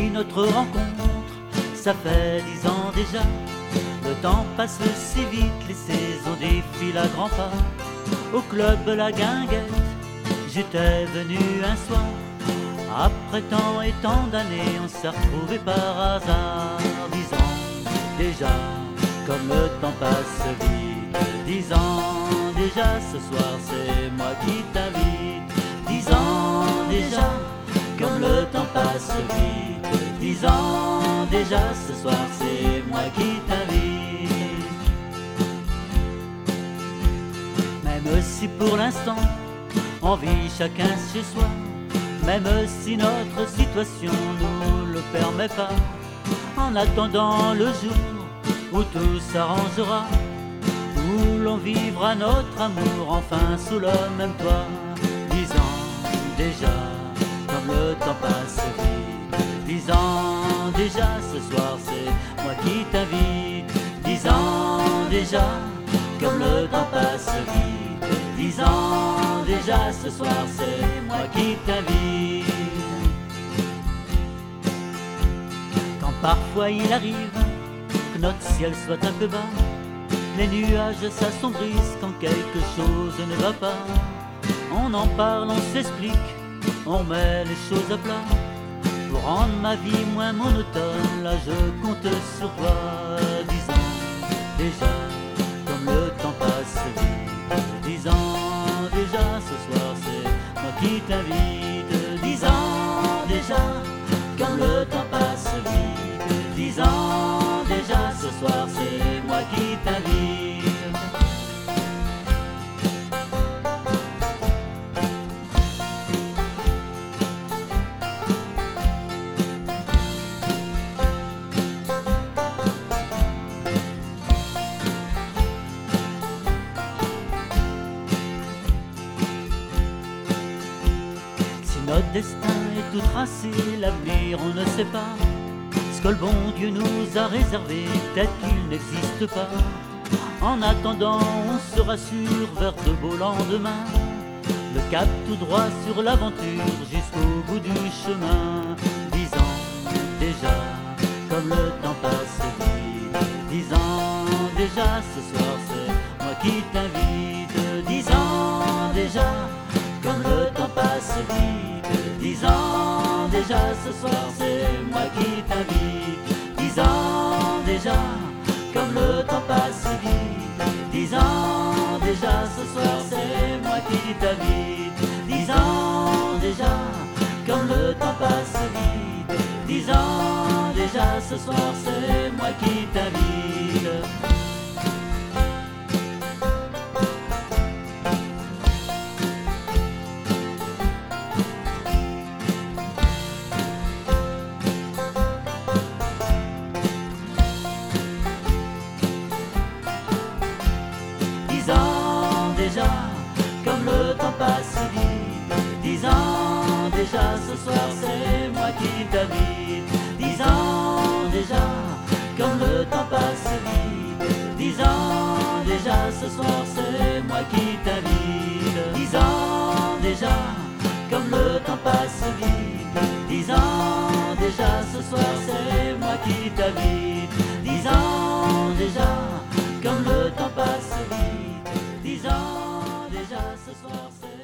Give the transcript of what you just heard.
Depuis notre rencontre, ça fait 10 ans déjà. Le temps passe si vite, les saisons défilent à grands pas. Au club La Guinguette, j'étais venu un soir. Après tant et tant d'années, on s'est retrouvés par hasard. 10 ans déjà, comme le temps passe vite. 10 ans déjà, ce soir c'est moi qui t'invite. 10 ans déjà, comme le temps passe vite. 10 ans déjà, ce soir c'est moi qui t'invite. Même si pour l'instant on vit chacun chez soi, même si notre situation nous le permet pas, en attendant le jour où tout s'arrangera, où l'on vivra notre amour enfin sous le même toit. 10 ans déjà, comme le temps passe vite. 10 ans déjà, ce soir c'est moi qui t'invite. 10 ans déjà, comme le temps passe vite. 10 ans déjà, ce soir c'est moi qui t'invite. Quand parfois il arrive que notre ciel soit un peu bas, les nuages s'assombrissent quand quelque chose ne va pas. On en parle, on s'explique, on met les choses à plat. Pour rendre ma vie moins monotone, là je compte sur toi. 10 ans déjà, comme le temps passe vite. 10 ans déjà, ce soir c'est moi qui t'invite. 10 ans déjà, comme le temps passe vite. 10 ans déjà, ce soir c'est moi qui t'invite. Notre destin est tout tracé, l'avenir on ne sait pas. Ce que le bon Dieu nous a réservé, peut-être qu'il n'existe pas. En attendant, on se rassure vers de beaux lendemains. Le cap tout droit sur l'aventure jusqu'au bout du chemin. 10 ans déjà, comme le temps passe vite. 10 ans déjà, ce soir c'est moi qui t'invite. 10 ans déjà, comme le temps passe vite. 10 ans déjà, ce soir c'est moi qui t'invite. 10 ans déjà, comme le temps passe vite. 10 ans déjà, ce soir c'est moi qui t'invite. 10 ans déjà, comme le temps passe vite. 10 ans déjà, ce soir c'est moi qui t'invite. Comme le temps passe vite. 10 ans déjà, ce soir c'est moi qui t'invite. 10 ans déjà, comme le temps passe vite. 10 ans déjà, ce soir c'est moi qui t'invite. 10 ans déjà, comme le temps passe vite. 10 ans déjà, ce soir c'est moi qui t'invite. 10 ans déjà, comme le temps passe vite. 10 ans déjà, ce soir c'est